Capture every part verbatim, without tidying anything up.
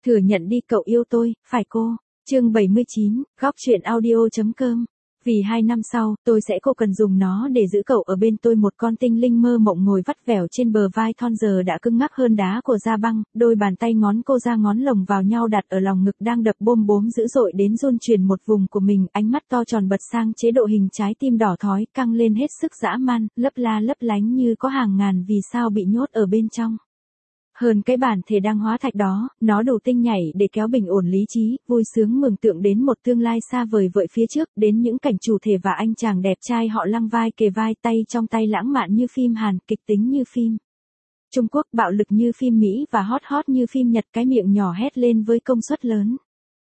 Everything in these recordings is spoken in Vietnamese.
Thừa nhận đi cậu yêu tôi, phải cô. Chương bảy mươi chín, góc truyện audio.com. Vì hai năm sau, tôi sẽ cô cần dùng nó để giữ cậu ở bên tôi. Một con tinh linh mơ mộng ngồi vắt vẻo trên bờ vai thon giờ đã cứng ngắc hơn đá của Da Băng, đôi bàn tay ngón cô ra ngón lồng vào nhau đặt ở lòng ngực đang đập bôm bốm dữ dội đến run chuyển một vùng của mình, ánh mắt to tròn bật sang chế độ hình trái tim đỏ thói, căng lên hết sức dã man, lấp la lấp lánh như có hàng ngàn vì sao bị nhốt ở bên trong. Hơn cái bản thể đang hóa thạch đó, nó đủ tinh nhảy để kéo bình ổn lý trí, vui sướng mường tượng đến một tương lai xa vời vợi phía trước, đến những cảnh chủ thể và anh chàng đẹp trai họ lăng vai kề vai, tay trong tay lãng mạn như phim Hàn, kịch tính như phim Trung Quốc, bạo lực như phim Mỹ và hot hot như phim Nhật. Cái miệng nhỏ hét lên với công suất lớn.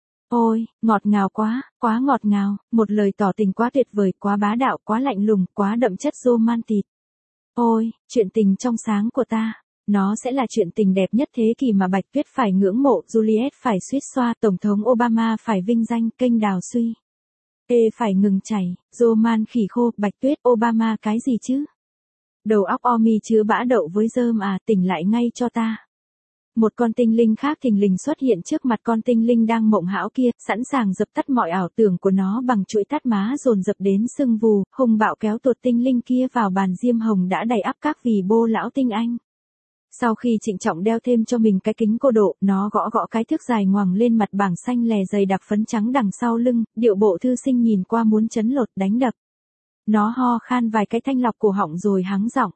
Ôi, ngọt ngào quá, quá ngọt ngào, một lời tỏ tình quá tuyệt vời, quá bá đạo, quá lạnh lùng, quá đậm chất romantic. Ôi, chuyện tình trong sáng của ta. Nó sẽ là chuyện tình đẹp nhất thế kỷ mà Bạch Tuyết phải ngưỡng mộ, Juliet phải suýt xoa, Tổng thống Obama phải vinh danh, kênh đào suy. Ê phải ngừng chảy, Roman khỉ khô, Bạch Tuyết, Obama cái gì chứ? Đầu óc Omi chứa bã đậu với rơm à, tỉnh lại ngay cho ta. Một con tinh linh khác thình lình xuất hiện trước mặt con tinh linh đang mộng hão kia, sẵn sàng dập tắt mọi ảo tưởng của nó bằng chuỗi tát má dồn dập đến sưng vù, hung bạo kéo tuột tinh linh kia vào bàn diêm hồng đã đầy ắp các vì bô lão tinh anh. Sau khi trịnh trọng đeo thêm cho mình cái kính cô độ, nó gõ gõ cái thước dài ngoằng lên mặt bảng xanh lè dày đặc phấn trắng đằng sau lưng, điệu bộ thư sinh nhìn qua muốn chấn lột đánh đập. Nó ho khan vài cái thanh lọc cổ họng rồi hắng giọng.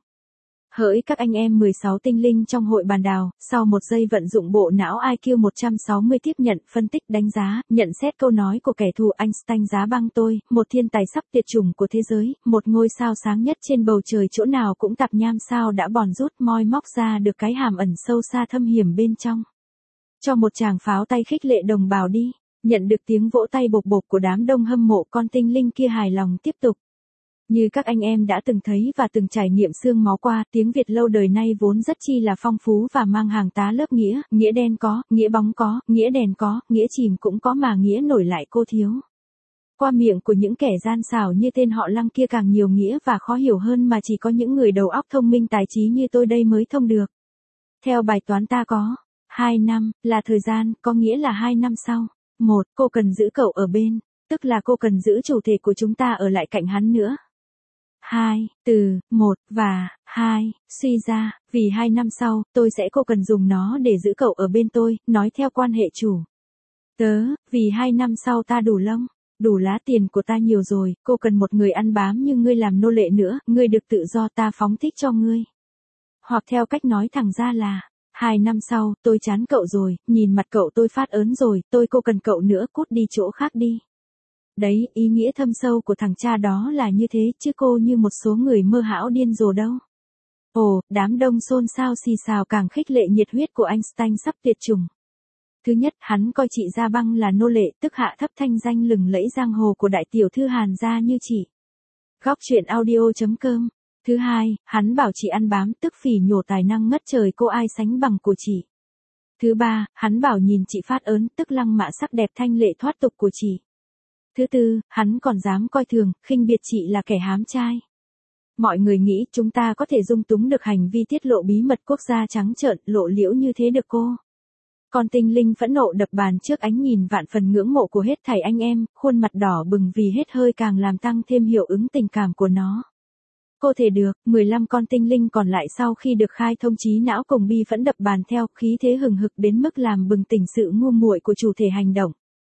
Hỡi các anh em mười sáu tinh linh trong hội bàn đào, sau một giây vận dụng bộ não i kiu một trăm sáu mươi tiếp nhận, phân tích, đánh giá, nhận xét câu nói của kẻ thù Einstein. Giá Băng tôi, một thiên tài sắp tuyệt chủng của thế giới, một ngôi sao sáng nhất trên bầu trời, chỗ nào cũng tạp nham sao đã bòn rút, moi móc ra được cái hàm ẩn sâu xa thâm hiểm bên trong. Cho một tràng pháo tay khích lệ đồng bào đi. Nhận được tiếng vỗ tay bộc bộc của đám đông hâm mộ, con tinh linh kia hài lòng tiếp tục. Như các anh em đã từng thấy và từng trải nghiệm xương máu qua, tiếng Việt lâu đời nay vốn rất chi là phong phú và mang hàng tá lớp nghĩa, nghĩa đen có, nghĩa bóng có, nghĩa đèn có, nghĩa chìm cũng có mà nghĩa nổi lại cô thiếu. Qua miệng của những kẻ gian xảo như tên họ Lăng kia càng nhiều nghĩa và khó hiểu hơn mà chỉ có những người đầu óc thông minh tài trí như tôi đây mới thông được. Theo bài toán ta có hai năm, là thời gian, có nghĩa là hai năm sau. Một, cô cần giữ cậu ở bên, tức là cô cần giữ chủ thể của chúng ta ở lại cạnh hắn nữa. Hai, từ, một, và, hai, suy ra, vì hai năm sau, tôi sẽ cô cần dùng nó để giữ cậu ở bên tôi, nói theo quan hệ chủ. Tớ, vì hai năm sau ta đủ lông, đủ lá tiền của ta nhiều rồi, cô cần một người ăn bám như ngươi làm nô lệ nữa, ngươi được tự do ta phóng thích cho ngươi. Hoặc theo cách nói thẳng ra là, hai năm sau, tôi chán cậu rồi, nhìn mặt cậu tôi phát ớn rồi, tôi cô cần cậu nữa, cút đi chỗ khác đi. Đấy, ý nghĩa thâm sâu của thằng cha đó là như thế, chứ cô như một số người mơ hão điên rồ đâu. Ồ, đám đông xôn xao xì xào càng khích lệ nhiệt huyết của Einstein sắp tuyệt chủng. Thứ nhất, hắn coi chị Da Băng là nô lệ, tức hạ thấp thanh danh lừng lẫy giang hồ của đại tiểu thư Hàn gia như chị. Góc truyện audio.com. Thứ hai, hắn bảo chị ăn bám, tức phỉ nhổ tài năng ngất trời cô ai sánh bằng của chị. Thứ ba, hắn bảo nhìn chị phát ớn, tức lăng mạ sắc đẹp thanh lệ thoát tục của chị. Thứ tư, hắn còn dám coi thường, khinh biệt chị là kẻ hám trai. Mọi người nghĩ chúng ta có thể dung túng được hành vi tiết lộ bí mật quốc gia trắng trợn, lộ liễu như thế được cô. Con tinh linh phẫn nộ đập bàn trước ánh nhìn vạn phần ngưỡng mộ của hết thảy anh em, khuôn mặt đỏ bừng vì hết hơi càng làm tăng thêm hiệu ứng tình cảm của nó. Cô thể được, mười lăm con tinh linh còn lại sau khi được khai thông trí não cùng bi phẫn đập bàn theo, khí thế hừng hực đến mức làm bừng tỉnh sự ngu muội của chủ thể hành động.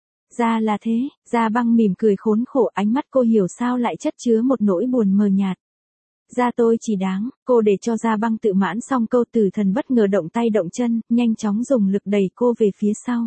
Ra là thế, Da Băng mỉm cười khốn khổ, ánh mắt cô hiểu sao lại chất chứa một nỗi buồn mờ nhạt. Ra tôi chỉ đáng, cô để cho Da Băng tự mãn xong câu, Tử Thần bất ngờ động tay động chân, nhanh chóng dùng lực đẩy cô về phía sau.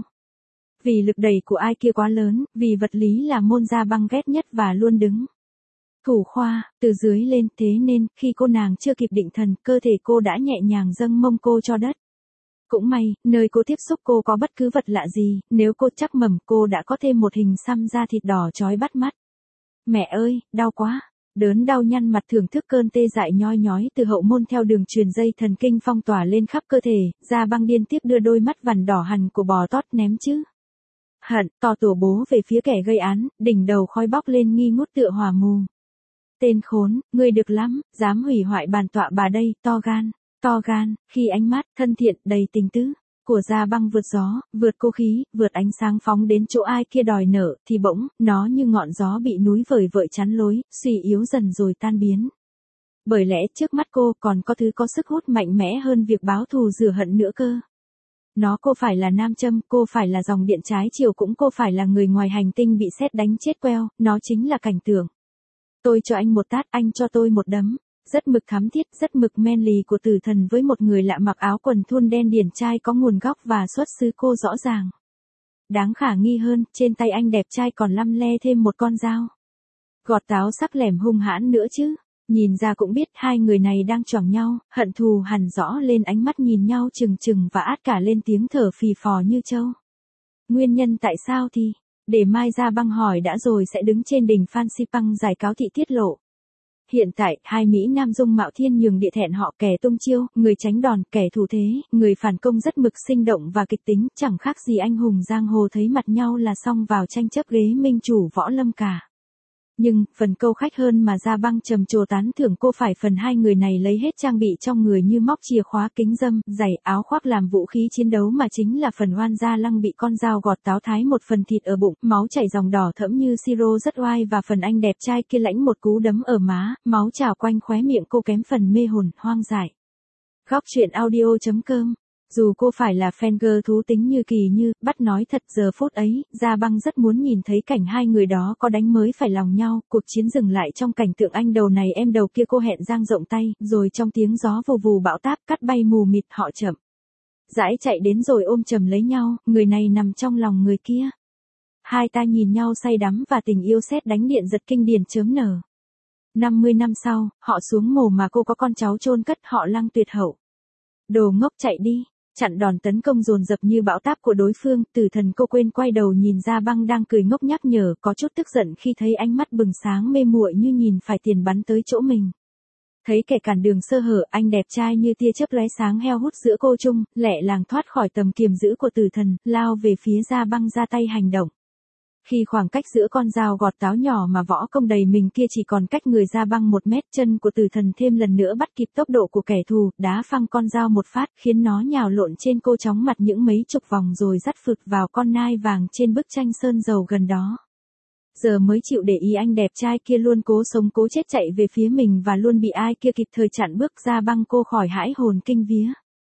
Vì lực đẩy của ai kia quá lớn, vì vật lý là môn Da Băng ghét nhất và luôn đứng thủ khoa, từ dưới lên, thế nên, khi cô nàng chưa kịp định thần, cơ thể cô đã nhẹ nhàng dâng mông cô cho đất. Cũng may, nơi cô tiếp xúc cô có bất cứ vật lạ gì, nếu cô chắc mẩm cô đã có thêm một hình xăm da thịt đỏ chói bắt mắt. Mẹ ơi, đau quá. Đớn đau nhăn mặt thưởng thức cơn tê dại nhói nhói từ hậu môn theo đường truyền dây thần kinh phong tỏa lên khắp cơ thể, Da Băng điên tiếp đưa đôi mắt vằn đỏ hằn của bò tót ném chứ. Hận, to tổ bố về phía kẻ gây án, đỉnh đầu khói bốc lên nghi ngút tựa hỏa mù. Tên khốn, ngươi được lắm, dám hủy hoại bàn tọa bà đây, to gan. To gan, khi ánh mắt, thân thiện, đầy tình tứ. của Gia Băng vượt gió, vượt cô khí, vượt ánh sáng phóng đến chỗ ai kia đòi nở, thì bỗng, nó như ngọn gió bị núi vời vợi chắn lối, suy yếu dần rồi tan biến. Bởi lẽ trước mắt cô còn có thứ có sức hút mạnh mẽ hơn việc báo thù rửa hận nữa cơ. Nó cô phải là nam châm, cô phải là dòng điện trái chiều, cũng cô phải là người ngoài hành tinh bị sét đánh chết queo, nó chính là Cảnh Tưởng. Tôi cho anh một tát, anh cho tôi một đấm. Rất mực thắm thiết, rất mực men lì của Tử Thần với một người lạ mặc áo quần thun đen điển trai có nguồn gốc và xuất xứ cô rõ ràng. Đáng khả nghi hơn, trên tay anh đẹp trai còn lăm le thêm một con dao. Gọt táo sắc lẻm hung hãn nữa chứ. Nhìn ra cũng biết hai người này đang choảng nhau, hận thù hằn rõ lên ánh mắt nhìn nhau chừng chừng và át cả lên tiếng thở phì phò như trâu. Nguyên nhân tại sao thì, để mai Gia Băng hỏi đã rồi sẽ đứng trên đỉnh Phan Xipang giải cáo thị tiết lộ. Hiện tại, hai Mỹ Nam dung mạo thiên nhường địa thẹn họ, kẻ tung chiêu, người tránh đòn, kẻ thủ thế, người phản công rất mực sinh động và kịch tính, chẳng khác gì anh hùng giang hồ thấy mặt nhau là xong vào tranh chấp ghế minh chủ võ lâm cả. Nhưng, phần câu khách hơn mà Gia Băng trầm trồ tán thưởng cô phải phần hai người này lấy hết trang bị trong người như móc chìa khóa, kính râm, giày, áo khoác làm vũ khí chiến đấu, mà chính là phần Oan Gia Lăng bị con dao gọt táo thái một phần thịt ở bụng, máu chảy dòng đỏ thẫm như siro rất oai, và phần anh đẹp trai kia lãnh một cú đấm ở má, máu trào quanh khóe miệng cô kém phần mê hồn, hoang dại. Góc truyện audio chấm com. Dù cô phải là fan girl thú tính như Kỳ Như, bắt nói thật giờ phút ấy, Gia Băng rất muốn nhìn thấy cảnh hai người đó có đánh mới phải lòng nhau, cuộc chiến dừng lại trong cảnh tượng anh đầu này em đầu kia, cô hẹn dang rộng tay, rồi trong tiếng gió vù vù bão táp cắt bay mù mịt họ chậm rãi chạy đến rồi ôm chầm lấy nhau, người này nằm trong lòng người kia. Hai ta nhìn nhau say đắm và tình yêu sét đánh điện giật kinh điển chớm nở. năm mươi năm sau, họ xuống mồ mà cô có con cháu chôn cất, họ Lăng tuyệt hậu. Đồ ngốc chạy đi. Chặn đòn tấn công dồn dập như bão táp của đối phương, Tử Thần cô quên quay đầu nhìn Gia Băng đang cười ngốc nhắc nhở, có chút tức giận khi thấy ánh mắt bừng sáng mê muội như nhìn phải tiền bắn tới chỗ mình. Thấy kẻ cản đường sơ hở, anh đẹp trai như tia chớp lóe sáng heo hút giữa cô trung, lẹ làng thoát khỏi tầm kiềm giữ của Tử Thần, lao về phía Gia Băng ra tay hành động. Khi khoảng cách giữa con dao gọt táo nhỏ mà võ công đầy mình kia chỉ còn cách người Gia Băng một mét, chân của Tử Thần thêm lần nữa bắt kịp tốc độ của kẻ thù, đá phăng con dao một phát, khiến nó nhào lộn trên cô chóng mặt những mấy chục vòng rồi dắt phực vào con nai vàng trên bức tranh sơn dầu gần đó. Giờ mới chịu để ý anh đẹp trai kia luôn cố sống cố chết chạy về phía mình và luôn bị ai kia kịp thời chặn bước. Gia Băng cô khỏi hãi hồn kinh vía.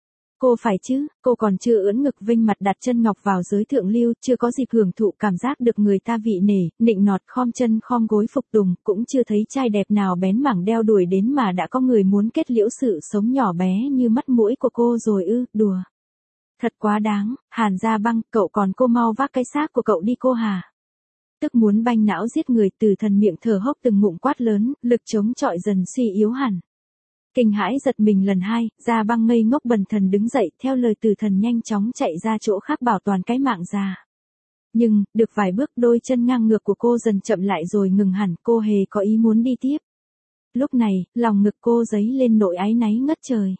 Cô phải chứ, cô còn chưa ưỡn ngực vinh mặt đặt chân ngọc vào giới thượng lưu, chưa có dịp hưởng thụ cảm giác được người ta vị nể, nịnh nọt, khom chân khom gối phục tùng, cũng chưa thấy trai đẹp nào bén mảng đeo đuổi đến mà đã có người muốn kết liễu sự sống nhỏ bé như mắt mũi của cô rồi ư, đùa. Thật quá đáng, Hàn Gia Băng, cậu còn cô mau vác cái xác của cậu đi cô hà. Tức muốn banh não giết người, Tử Thần miệng thở hốc từng ngụm quát lớn, lực chống chọi dần suy yếu hẳn. Kinh hãi giật mình lần hai, Gia Băng ngây ngốc bần thần đứng dậy, theo lời Tử Thần nhanh chóng chạy ra chỗ khác bảo toàn cái mạng già. Nhưng, được vài bước đôi chân ngang ngược của cô dần chậm lại rồi ngừng hẳn, cô hề có ý muốn đi tiếp. Lúc này, lòng ngực cô dấy lên nỗi áy náy ngất trời.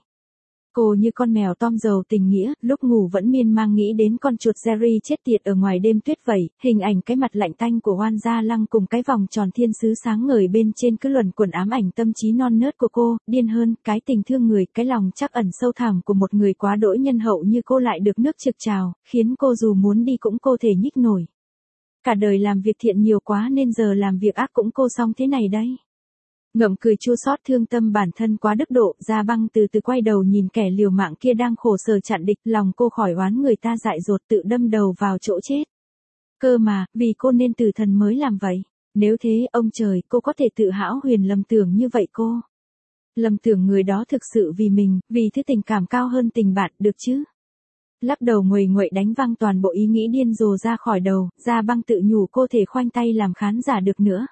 Cô như con mèo tom dầu tình nghĩa, lúc ngủ vẫn miên man nghĩ đến con chuột Jerry chết tiệt ở ngoài đêm tuyết vậy, hình ảnh cái mặt lạnh tanh của Oan Gia Lăng cùng cái vòng tròn thiên sứ sáng ngời bên trên cứ luẩn quẩn ám ảnh tâm trí non nớt của cô, điên hơn, cái tình thương người, cái lòng trắc ẩn sâu thẳm của một người quá đỗi nhân hậu như cô lại được nước trực trào, khiến cô dù muốn đi cũng cô thể nhích nổi. Cả đời làm việc thiện nhiều quá nên giờ làm việc ác cũng cô xong thế này đây. Ngậm cười chua xót thương tâm bản thân quá đức độ, Gia Băng từ từ quay đầu nhìn kẻ liều mạng kia đang khổ sở chặn địch, lòng cô khỏi oán người ta dại dột tự đâm đầu vào chỗ chết. Cơ mà, vì cô nên Tử Thần mới làm vậy. Nếu thế, ông trời, cô có thể tự hão huyền lầm tưởng như vậy cô. Lầm tưởng người đó thực sự vì mình, vì thứ tình cảm cao hơn tình bạn, được chứ? Lắc đầu nguầy nguậy đánh văng toàn bộ ý nghĩ điên rồ ra khỏi đầu, Gia Băng tự nhủ cô thể khoanh tay làm khán giả được nữa.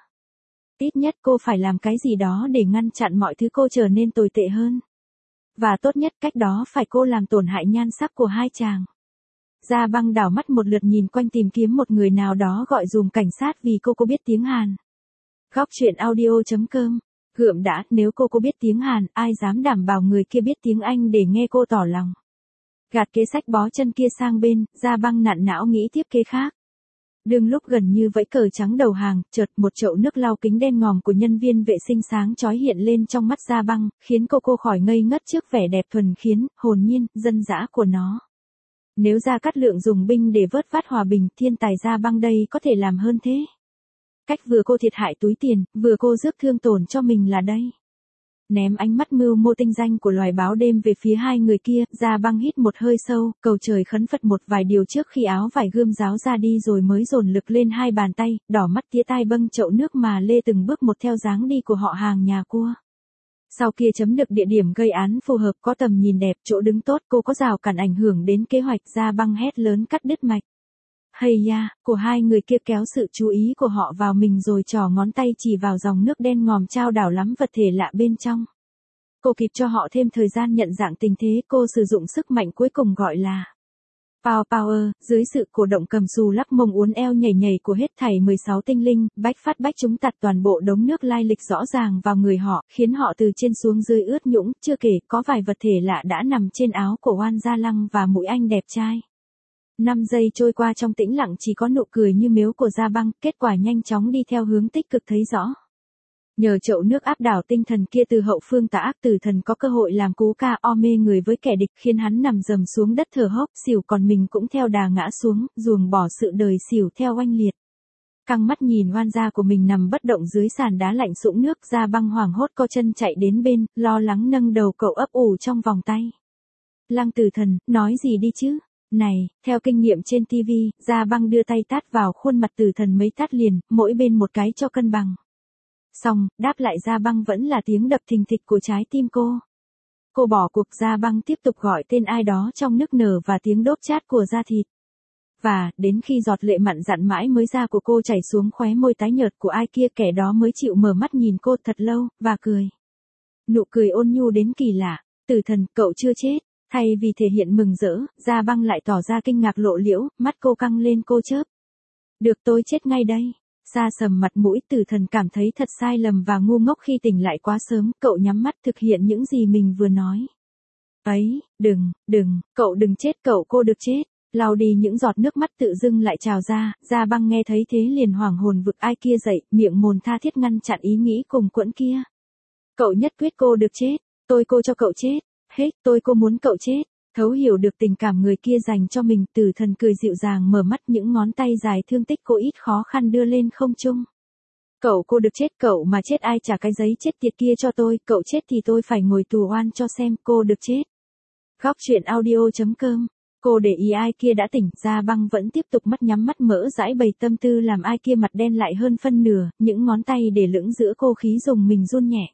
Ít nhất cô phải làm cái gì đó để ngăn chặn mọi thứ cô trở nên tồi tệ hơn. Và tốt nhất cách đó phải cô làm tổn hại nhan sắc của hai chàng. Gia Băng đảo mắt một lượt nhìn quanh tìm kiếm một người nào đó gọi dùm cảnh sát vì cô cô biết tiếng Hàn. Góc truyện audio chấm com. Gượm đã, nếu cô cô biết tiếng Hàn, ai dám đảm bảo người kia biết tiếng Anh để nghe cô tỏ lòng. Gạt kế sách bó chân kia sang bên, Gia Băng nặn não nghĩ tiếp kế khác. Đương lúc gần như vẫy cờ trắng đầu hàng, chợt một chậu nước lau kính đen ngòm của nhân viên vệ sinh sáng chói hiện lên trong mắt Gia Băng, khiến cô cô khỏi ngây ngất trước vẻ đẹp thuần khiết, hồn nhiên, dân dã của nó. Nếu Gia Cát Lượng dùng binh để vớt vát hòa bình, thiên tài Gia Băng đây có thể làm hơn thế. Cách vừa cô thiệt hại túi tiền, vừa cô rước thương tổn cho mình là đây. Ném ánh mắt mưu mô tinh danh của loài báo đêm về phía hai người kia, Gia Băng hít một hơi sâu, cầu trời khấn Phật một vài điều trước khi áo vải gươm giáo ra đi rồi mới dồn lực lên hai bàn tay, đỏ mắt tía tai bâng chậu nước mà lê từng bước một theo dáng đi của họ hàng nhà cua. Sau kia chấm được địa điểm gây án phù hợp, có tầm nhìn đẹp, chỗ đứng tốt, cô có rào cản ảnh hưởng đến kế hoạch. Gia Băng hét lớn cắt đứt mạch. Hay ya, của hai người kia kéo sự chú ý của họ vào mình rồi trỏ ngón tay chỉ vào dòng nước đen ngòm trao đảo lắm vật thể lạ bên trong. Cô kịp cho họ thêm thời gian nhận dạng tình thế, cô sử dụng sức mạnh cuối cùng gọi là Power Power, dưới sự cổ động cầm xù lắc mông uốn eo nhảy nhảy của hết thảy mười sáu tinh linh, bách phát bách chúng tạt toàn bộ đống nước lai lịch rõ ràng vào người họ, khiến họ từ trên xuống dưới ướt nhũng, chưa kể có vài vật thể lạ đã nằm trên áo của Oan Gia Lăng và mũi anh đẹp trai. Năm giây trôi qua trong tĩnh lặng chỉ có nụ cười như miếu của Gia Băng, kết quả nhanh chóng đi theo hướng tích cực thấy rõ. Nhờ chậu nước áp đảo tinh thần kia từ hậu phương, tà ác tử thần có cơ hội làm cú ca o mê người với kẻ địch, khiến hắn nằm dầm xuống đất thở hốc xỉu, còn mình cũng theo đà ngã xuống, ruồng bỏ sự đời xỉu theo oanh liệt. Căng mắt nhìn oan gia của mình nằm bất động dưới sàn đá lạnh sũng nước, Gia Băng hoảng hốt co chân chạy đến bên, lo lắng nâng đầu cậu ấp ủ trong vòng tay. Lăng tử thần, nói gì đi chứ? Này, theo kinh nghiệm trên ti vi, Gia Băng đưa tay tát vào khuôn mặt tử thần mấy tát liền, mỗi bên một cái cho cân bằng. Xong, đáp lại Gia Băng vẫn là tiếng đập thình thịch của trái tim cô. Cô bỏ cuộc, Gia Băng tiếp tục gọi tên ai đó trong nước nở và tiếng đốt chát của da thịt. Và, đến khi giọt lệ mặn dặn mãi mới ra của cô chảy xuống khóe môi tái nhợt của ai kia, kẻ đó mới chịu mở mắt nhìn cô thật lâu, và cười. Nụ cười ôn nhu đến kỳ lạ. Tử thần, cậu chưa chết. Thay vì thể hiện mừng rỡ, Gia Băng lại tỏ ra kinh ngạc lộ liễu, mắt cô căng lên cô chớp. Được, tôi chết ngay đây. Sa sầm mặt mũi, tử thần cảm thấy thật sai lầm và ngu ngốc khi tỉnh lại quá sớm, cậu nhắm mắt thực hiện những gì mình vừa nói. Ấy, đừng, đừng, cậu đừng chết, cậu cô được chết. Lau đi những giọt nước mắt tự dưng lại trào ra, Gia Băng nghe thấy thế liền hoảng hồn vực ai kia dậy, miệng mồm tha thiết ngăn chặn ý nghĩ cùng quẫn kia. Cậu nhất quyết cô được chết, tôi cô cho cậu chết, hết, tôi cô muốn cậu chết. Thấu hiểu được tình cảm người kia dành cho mình, tử thần cười dịu dàng mở mắt, những ngón tay dài thương tích cô ít khó khăn đưa lên không trung. Cậu cô được chết, cậu mà chết ai trả cái giấy chết tiệt kia cho tôi, cậu chết thì tôi phải ngồi tù oan cho xem, cô được chết. Góc truyện audio chấm com. Cô để ý ai kia đã tỉnh, Gia Băng vẫn tiếp tục mắt nhắm mắt mở dãi bày tâm tư làm ai kia mặt đen lại hơn phân nửa, những ngón tay để lững giữa cô khí dùng mình run nhẹ.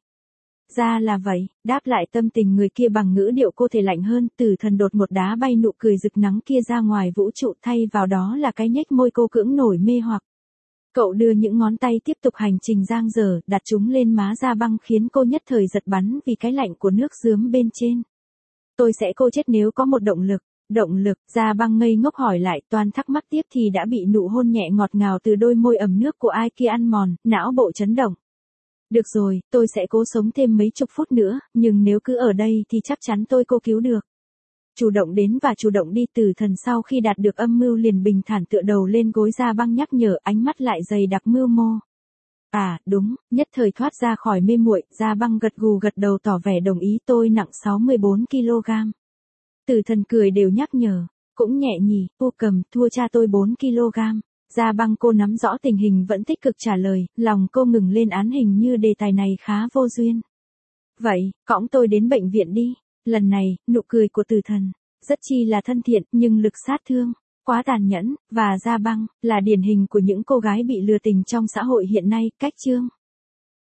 Ra là vậy, đáp lại tâm tình người kia bằng ngữ điệu cô thể lạnh hơn, tử thần đột một đá bay nụ cười rực nắng kia ra ngoài vũ trụ, thay vào đó là cái nhếch môi cô cưỡng nổi mê hoặc. Cậu đưa những ngón tay tiếp tục hành trình giang dở, đặt chúng lên má Gia Băng khiến cô nhất thời giật bắn vì cái lạnh của nước rướm bên trên. Tôi sẽ cô chết nếu có một động lực. Động lực, Gia Băng ngây ngốc hỏi lại, toàn thắc mắc tiếp thì đã bị nụ hôn nhẹ ngọt ngào từ đôi môi ẩm nước của ai kia ăn mòn, não bộ chấn động. Được rồi, tôi sẽ cố sống thêm mấy chục phút nữa, nhưng nếu cứ ở đây thì chắc chắn tôi cô cứu được. Chủ động đến và chủ động đi, tử thần sau khi đạt được âm mưu liền bình thản tựa đầu lên gối. Gia Băng nhắc nhở, ánh mắt lại dày đặc mưu mô. À, đúng, nhất thời thoát ra khỏi mê muội, Gia Băng gật gù gật đầu tỏ vẻ đồng ý, tôi nặng sáu mươi bốn ki lô gam. Tử thần cười đều nhắc nhở, cũng nhẹ nhỉ, cô cầm, thua cha tôi bốn ki lô gam. Gia Băng cô nắm rõ tình hình vẫn tích cực trả lời, lòng cô ngừng lên án hình như đề tài này khá vô duyên. Vậy, cõng tôi đến bệnh viện đi. Lần này, nụ cười của tử thần, rất chi là thân thiện, nhưng lực sát thương, quá tàn nhẫn, và Gia Băng, là điển hình của những cô gái bị lừa tình trong xã hội hiện nay, cách chương.